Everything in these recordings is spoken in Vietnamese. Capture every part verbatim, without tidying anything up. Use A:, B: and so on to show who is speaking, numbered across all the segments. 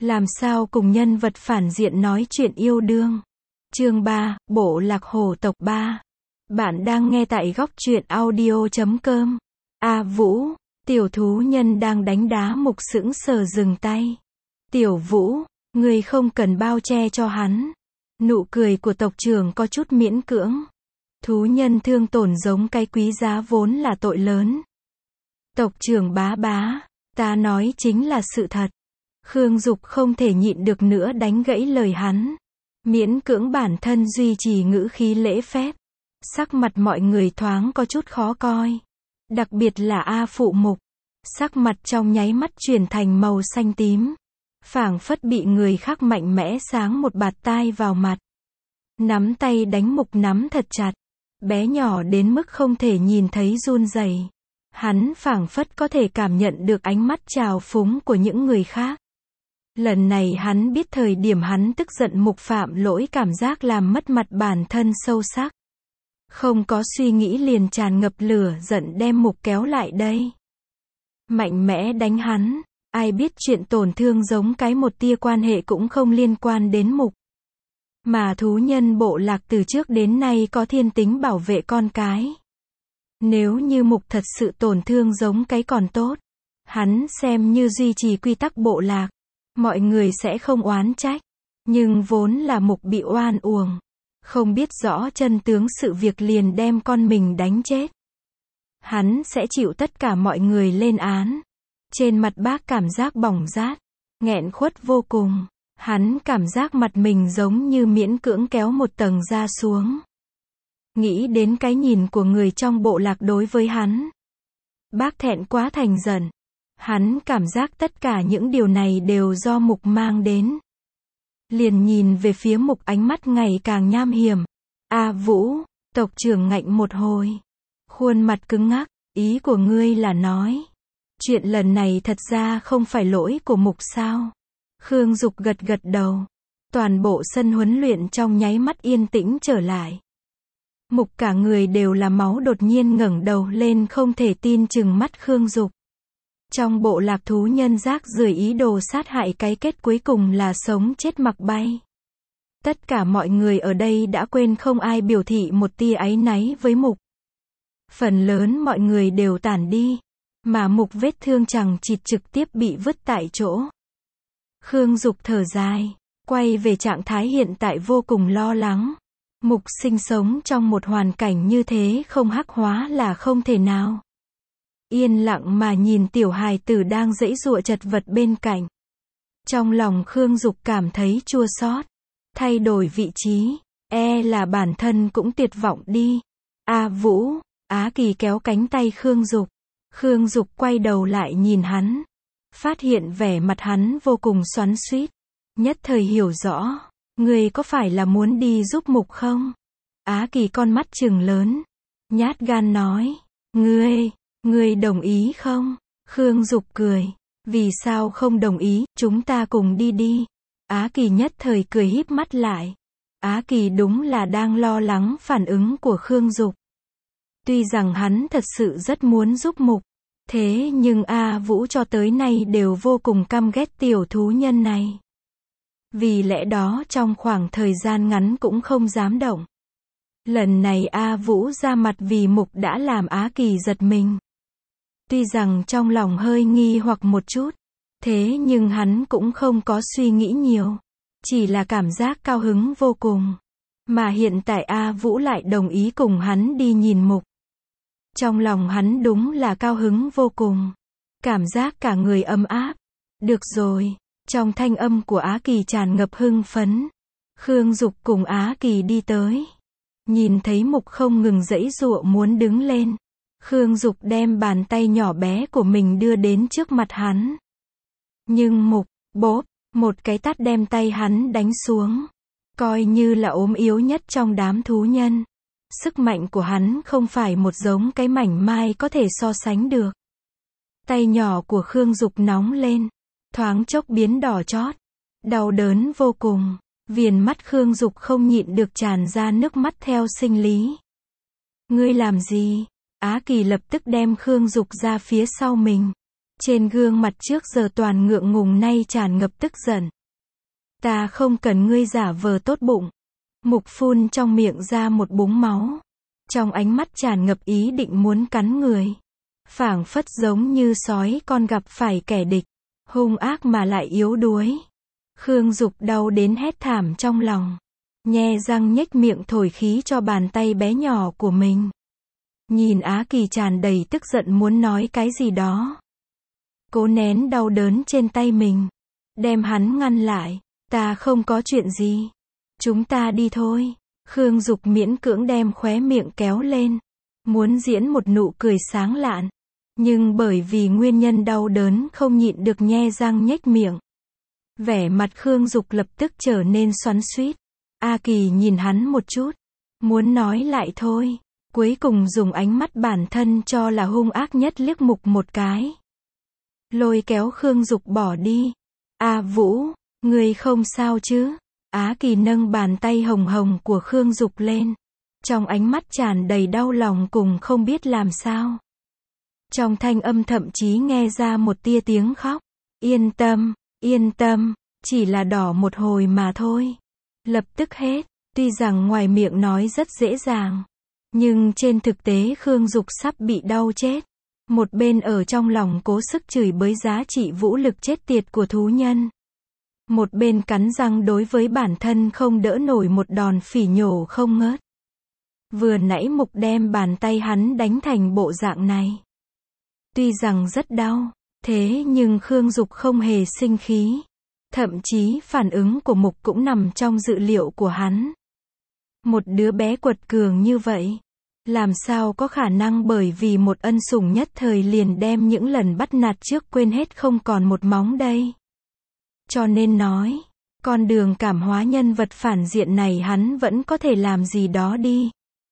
A: Làm sao cùng nhân vật phản diện nói chuyện yêu đương. Chương ba, Bộ lạc hổ tộc ba. Bạn đang nghe tại góc truyện audio chấm com. A Vũ, tiểu thú nhân đang đánh đá Mục sững sờ dừng tay. Tiểu Vũ, ngươi không cần bao che cho hắn. Nụ cười của tộc trưởng có chút miễn cưỡng. Thú nhân thương tổn giống cái quý giá vốn là tội lớn. Tộc trưởng bá bá, ta nói chính là sự thật. Khương Dục không thể nhịn được nữa đánh gãy lời hắn. Miễn cưỡng bản thân duy trì ngữ khí lễ phép. Sắc mặt mọi người thoáng có chút khó coi. Đặc biệt là A Phụ Mục. Sắc mặt trong nháy mắt chuyển thành màu xanh tím. Phảng phất bị người khác mạnh mẽ sáng một bạt tai vào mặt. Nắm tay đánh Mục nắm thật chặt. Bé nhỏ đến mức không thể nhìn thấy run rẩy. Hắn phảng phất có thể cảm nhận được ánh mắt trào phúng của những người khác. Lần này hắn biết thời điểm hắn tức giận Mục phạm lỗi cảm giác làm mất mặt bản thân sâu sắc. Không có suy nghĩ liền tràn ngập lửa giận đem Mục kéo lại đây. Mạnh mẽ đánh hắn, ai biết chuyện tổn thương giống cái một tia quan hệ cũng không liên quan đến Mục. Mà thú nhân bộ lạc từ trước đến nay có thiên tính bảo vệ con cái. Nếu như Mục thật sự tổn thương giống cái còn tốt. Hắn xem như duy trì quy tắc bộ lạc. Mọi người sẽ không oán trách. Nhưng vốn là Mục bị oan uổng. Không biết rõ chân tướng sự việc liền đem con mình đánh chết. Hắn sẽ chịu tất cả mọi người lên án. Trên mặt Bác cảm giác bỏng rát. Nghẹn khuất vô cùng. Hắn cảm giác mặt mình giống như miễn cưỡng kéo một tầng da xuống. Nghĩ đến cái nhìn của người trong bộ lạc đối với hắn. Bác thẹn quá thành giận. Hắn cảm giác tất cả những điều này đều do Mục mang đến. Liền nhìn về phía Mục ánh mắt ngày càng nham hiểm. A Vũ, tộc trưởng ngạnh một hồi. Khuôn mặt cứng ngắc, ý của ngươi là nói. Chuyện lần này thật ra không phải lỗi của Mục sao? Khương Dục gật gật đầu. Toàn bộ sân huấn luyện trong nháy mắt yên tĩnh trở lại. Mục cả người đều là máu đột nhiên ngẩng đầu lên không thể tin chừng mắt Khương Dục. Trong bộ lạc thú nhân rác rưởi ý đồ sát hại cái kết cuối cùng là sống chết mặc bay. Tất cả mọi người ở đây đã quên không ai biểu thị một tia áy náy với Mục. Phần lớn mọi người đều tản đi. Mà Mục vết thương chằng chịt trực tiếp bị vứt tại chỗ. Khương Dục thở dài. Quay về trạng thái hiện tại vô cùng lo lắng. Mục sinh sống trong một hoàn cảnh như thế không hắc hóa là không thể nào. Yên lặng mà nhìn tiểu hài tử đang giãy giụa chật vật bên cạnh. Trong lòng Khương Dục cảm thấy chua xót. Thay đổi vị trí, e là bản thân cũng tuyệt vọng đi. A Vũ, Á Kỳ kéo cánh tay Khương Dục. Khương Dục quay đầu lại nhìn hắn. Phát hiện vẻ mặt hắn vô cùng xoắn xuýt. Nhất thời hiểu rõ. Ngươi có phải là muốn đi giúp Mục không? Á Kỳ con mắt trừng lớn. Nhát gan nói. Ngươi, ngươi đồng ý không? Khương Dục cười. Vì sao không đồng ý, chúng ta cùng đi đi. Á Kỳ nhất thời cười híp mắt lại. Á Kỳ đúng là đang lo lắng phản ứng của Khương Dục. Tuy rằng hắn thật sự rất muốn giúp Mục. Thế nhưng A Vũ cho tới nay đều vô cùng căm ghét tiểu thú nhân này. Vì lẽ đó trong khoảng thời gian ngắn cũng không dám động. Lần này A Vũ ra mặt vì Mục đã làm Á Kỳ giật mình. Tuy rằng trong lòng hơi nghi hoặc một chút. Thế nhưng hắn cũng không có suy nghĩ nhiều. Chỉ là cảm giác cao hứng vô cùng. Mà hiện tại A Vũ lại đồng ý cùng hắn đi nhìn Mục. Trong lòng hắn đúng là cao hứng vô cùng. Cảm giác cả người ấm áp. Được rồi. Trong thanh âm của Á Kỳ tràn ngập hưng phấn. Khương Dục cùng Á Kỳ đi tới. Nhìn thấy Mục không ngừng giãy giụa muốn đứng lên. Khương Dục đem bàn tay nhỏ bé của mình đưa đến trước mặt hắn. Nhưng Mục, bốp, một cái tát đem tay hắn đánh xuống. Coi như là ốm yếu nhất trong đám thú nhân. Sức mạnh của hắn không phải một giống cái mảnh mai có thể so sánh được. Tay nhỏ của Khương Dục nóng lên. Thoáng chốc biến đỏ chót. Đau đớn vô cùng. Viền mắt Khương Dục không nhịn được tràn ra nước mắt theo sinh lý. Ngươi làm gì? Á Kỳ lập tức đem Khương Dục ra phía sau mình. Trên gương mặt trước giờ toàn ngượng ngùng nay tràn ngập tức giận. Ta không cần ngươi giả vờ tốt bụng. Mục phun trong miệng ra một búng máu. Trong ánh mắt tràn ngập ý định muốn cắn người. Phảng phất giống như sói con gặp phải kẻ địch. Hung ác mà lại yếu đuối. Khương Dục đau đến hét thảm trong lòng. Nhe răng nhếch miệng thổi khí cho bàn tay bé nhỏ của mình. Nhìn Á Kỳ tràn đầy tức giận muốn nói cái gì đó. Cố nén đau đớn trên tay mình. Đem hắn ngăn lại. Ta không có chuyện gì. Chúng ta đi thôi. Khương Dục miễn cưỡng đem khóe miệng kéo lên. Muốn diễn một nụ cười sáng lạn. Nhưng bởi vì nguyên nhân đau đớn không nhịn được nhe răng nhếch miệng. Vẻ mặt Khương Dục lập tức trở nên xoắn xuýt. A Kỳ nhìn hắn một chút. Muốn nói lại thôi. Cuối cùng dùng ánh mắt bản thân cho là hung ác nhất liếc Mục một cái. Lôi kéo Khương Dục bỏ đi. A Vũ, ngươi không sao chứ? Á Kỳ nâng bàn tay hồng hồng của Khương Dục lên. Trong ánh mắt tràn đầy đau lòng cùng không biết làm sao. Trong thanh âm thậm chí nghe ra một tia tiếng khóc. Yên tâm, yên tâm, chỉ là đỏ một hồi mà thôi. Lập tức hết, tuy rằng ngoài miệng nói rất dễ dàng. Nhưng trên thực tế Khương Dục sắp bị đau chết. Một bên ở trong lòng cố sức chửi bới giá trị vũ lực chết tiệt của thú nhân. Một bên cắn răng đối với bản thân không đỡ nổi một đòn phỉ nhổ không ngớt. Vừa nãy Mục đem bàn tay hắn đánh thành bộ dạng này. Tuy rằng rất đau, thế nhưng Khương Dục không hề sinh khí. Thậm chí phản ứng của Mục cũng nằm trong dự liệu của hắn. Một đứa bé quật cường như vậy. Làm sao có khả năng bởi vì một ân sủng nhất thời liền đem những lần bắt nạt trước quên hết không còn một móng đây. Cho nên nói, con đường cảm hóa nhân vật phản diện này hắn vẫn có thể làm gì đó đi.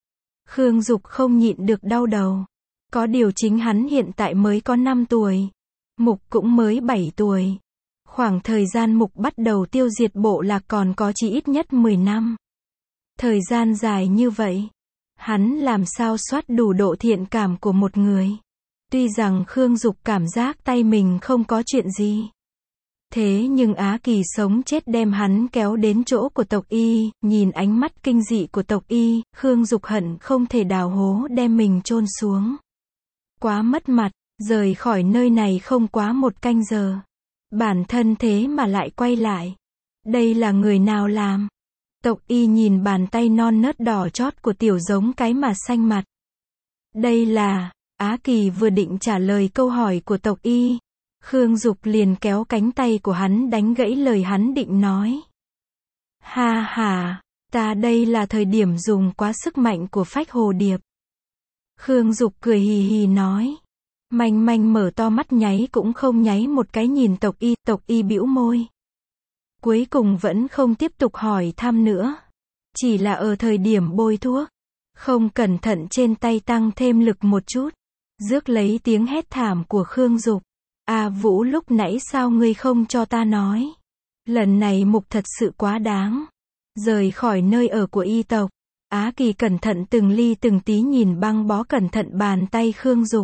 A: Khương Dục không nhịn được đau đầu. Có điều chính hắn hiện tại mới có năm tuổi. Mục cũng mới bảy tuổi. Khoảng thời gian Mục bắt đầu tiêu diệt bộ lạc còn có chỉ ít nhất mười năm. Thời gian dài như vậy. Hắn làm sao soát đủ độ thiện cảm của một người. Tuy rằng Khương Dục cảm giác tay mình không có chuyện gì. Thế nhưng Á Kỳ sống chết đem hắn kéo đến chỗ của tộc Y, nhìn ánh mắt kinh dị của tộc Y, Khương Dục hận không thể đào hố đem mình chôn xuống. Quá mất mặt, rời khỏi nơi này không quá một canh giờ. Bản thân thế mà lại quay lại. Đây là người nào làm? Tộc Y nhìn bàn tay non nớt đỏ chót của tiểu giống cái mà xanh mặt. Đây là, Á Kỳ vừa định trả lời câu hỏi của tộc Y. Khương Dục liền kéo cánh tay của hắn đánh gãy lời hắn định nói. Ha ha, ta đây là thời điểm dùng quá sức mạnh của phách hồ điệp. Khương Dục cười hì hì nói. Manh manh mở to mắt nháy cũng không nháy một cái nhìn tộc Y, tộc Y bĩu môi. Cuối cùng vẫn không tiếp tục hỏi thăm nữa. Chỉ là ở thời điểm bôi thuốc. Không cẩn thận trên tay tăng thêm lực một chút. Rước lấy tiếng hét thảm của Khương Dục. A Vũ lúc nãy sao ngươi không cho ta nói. Lần này Mục thật sự quá đáng. Rời khỏi nơi ở của Y tộc. Á Kỳ cẩn thận từng ly từng tí nhìn băng bó cẩn thận bàn tay Khương Dục.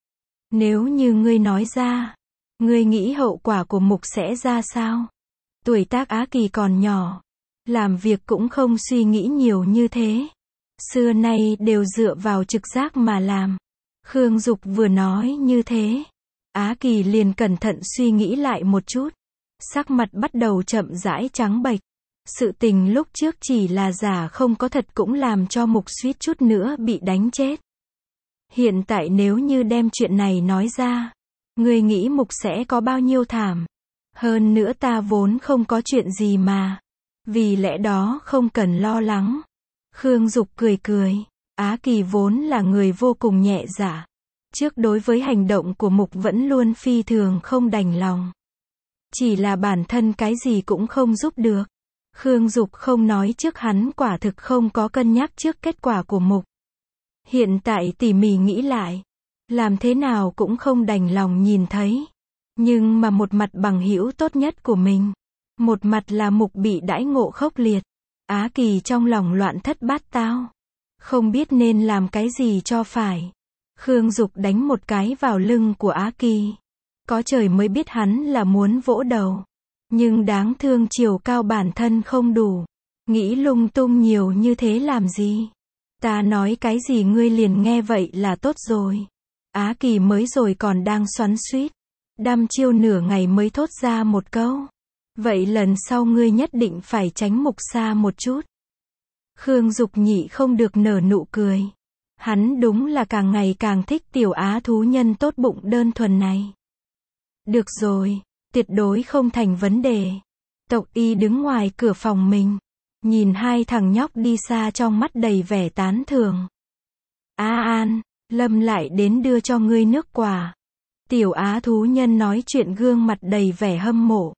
A: Nếu như ngươi nói ra. Ngươi nghĩ hậu quả của Mục sẽ ra sao? Tuổi tác Á Kỳ còn nhỏ. Làm việc cũng không suy nghĩ nhiều như thế. Xưa nay đều dựa vào trực giác mà làm. Khương Dục vừa nói như thế. Á Kỳ liền cẩn thận suy nghĩ lại một chút. Sắc mặt bắt đầu chậm rãi trắng bệch. Sự tình lúc trước chỉ là giả không có thật cũng làm cho Mục suýt chút nữa bị đánh chết. Hiện tại nếu như đem chuyện này nói ra. Ngươi nghĩ Mục sẽ có bao nhiêu thảm. Hơn nữa ta vốn không có chuyện gì mà. Vì lẽ đó không cần lo lắng. Khương Dục cười cười. Á Kỳ vốn là người vô cùng nhẹ dạ. Trước đối với hành động của Mục vẫn luôn phi thường không đành lòng. Chỉ là bản thân cái gì cũng không giúp được. Khương Dục không nói trước hắn quả thực không có cân nhắc trước kết quả của Mục. Hiện tại tỉ mỉ nghĩ lại. Làm thế nào cũng không đành lòng nhìn thấy. Nhưng mà một mặt bằng hữu tốt nhất của mình. Một mặt là Mục bị đãi ngộ khốc liệt. Á Kỳ trong lòng loạn thất bát tao. Không biết nên làm cái gì cho phải. Khương Dục đánh một cái vào lưng của Á Kỳ. Có trời mới biết hắn là muốn vỗ đầu. Nhưng đáng thương chiều cao bản thân không đủ. Nghĩ lung tung nhiều như thế làm gì? Ta nói cái gì ngươi liền nghe vậy là tốt rồi. Á Kỳ mới rồi còn đang xoắn xuýt. Đăm chiêu nửa ngày mới thốt ra một câu. Vậy lần sau ngươi nhất định phải tránh mục xa một chút. Khương Dục Nhị không được nở nụ cười. Hắn đúng là càng ngày càng thích tiểu á thú nhân tốt bụng đơn thuần này. Được rồi, tuyệt đối không thành vấn đề. Tộc Y đứng ngoài cửa phòng mình, nhìn hai thằng nhóc đi xa trong mắt đầy vẻ tán thưởng. Á An, Lâm lại đến đưa cho ngươi nước quả. Tiểu á thú nhân nói chuyện gương mặt đầy vẻ hâm mộ.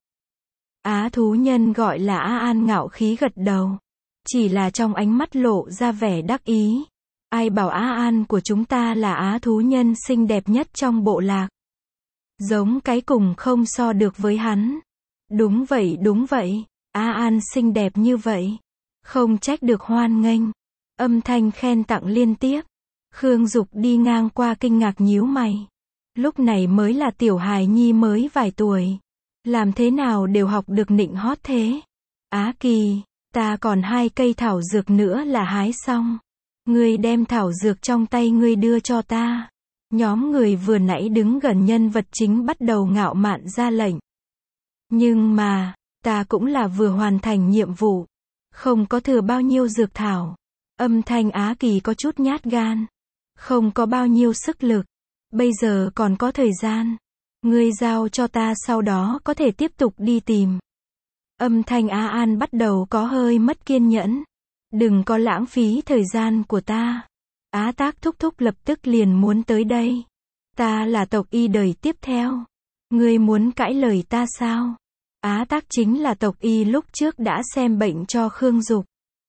A: Á thú nhân gọi là Á An ngạo khí gật đầu. Chỉ là trong ánh mắt lộ ra vẻ đắc ý. Ai bảo Á An của chúng ta là á thú nhân xinh đẹp nhất trong bộ lạc. Giống cái cùng không so được với hắn. Đúng vậy đúng vậy, Á An xinh đẹp như vậy. Không trách được hoan nghênh. Âm thanh khen tặng liên tiếp. Khương Dục đi ngang qua kinh ngạc nhíu mày. Lúc này mới là tiểu hài nhi mới vài tuổi. Làm thế nào đều học được nịnh hót thế. Á Kỳ, ta còn hai cây thảo dược nữa là hái xong. Ngươi đem thảo dược trong tay ngươi đưa cho ta. Nhóm người vừa nãy đứng gần nhân vật chính bắt đầu ngạo mạn ra lệnh. Nhưng mà, ta cũng là vừa hoàn thành nhiệm vụ. Không có thừa bao nhiêu dược thảo. Âm thanh Á Kỳ có chút nhát gan. Không có bao nhiêu sức lực. Bây giờ còn có thời gian. Ngươi giao cho ta sau đó có thể tiếp tục đi tìm. Âm thanh Á An bắt đầu có hơi mất kiên nhẫn. Đừng có lãng phí thời gian của ta. Á Tác thúc thúc lập tức liền muốn tới đây. Ta là tộc Y đời tiếp theo. Ngươi muốn cãi lời ta sao? Á Tác chính là tộc Y lúc trước đã xem bệnh cho Khương Dục.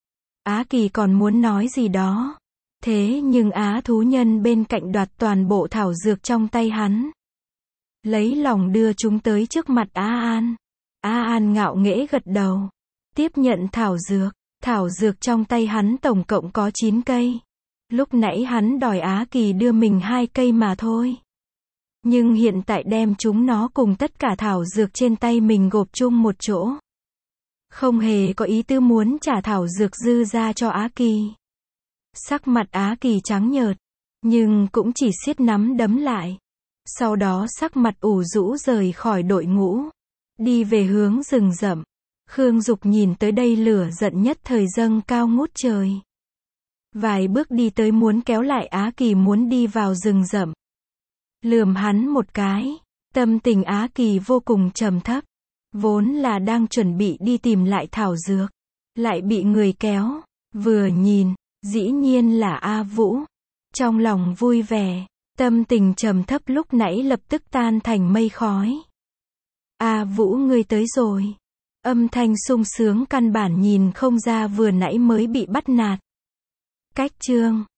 A: Á Kỳ còn muốn nói gì đó. Thế nhưng á thú nhân bên cạnh đoạt toàn bộ thảo dược trong tay hắn. Lấy lòng đưa chúng tới trước mặt Á An. Á An ngạo nghễ gật đầu. Tiếp nhận thảo dược. Thảo dược trong tay hắn tổng cộng có chín cây. Lúc nãy hắn đòi Á Kỳ đưa mình hai cây mà thôi. Nhưng hiện tại đem chúng nó cùng tất cả thảo dược trên tay mình gộp chung một chỗ. Không hề có ý tư muốn trả thảo dược dư ra cho Á Kỳ. Sắc mặt Á Kỳ trắng nhợt, nhưng cũng chỉ siết nắm đấm lại. Sau đó sắc mặt ủ rũ rời khỏi đội ngũ, đi về hướng rừng rậm. Khương Dục nhìn tới đây lửa giận nhất thời dâng cao ngút trời. Vài bước đi tới muốn kéo lại Á Kỳ muốn đi vào rừng rậm. Lườm hắn một cái, tâm tình Á Kỳ vô cùng trầm thấp. Vốn là đang chuẩn bị đi tìm lại thảo dược, lại bị người kéo, vừa nhìn, dĩ nhiên là A Vũ. Trong lòng vui vẻ, tâm tình trầm thấp lúc nãy lập tức tan thành mây khói. A Vũ ngươi tới rồi. Âm thanh sung sướng căn bản nhìn không ra vừa nãy mới bị bắt nạt. Cách chương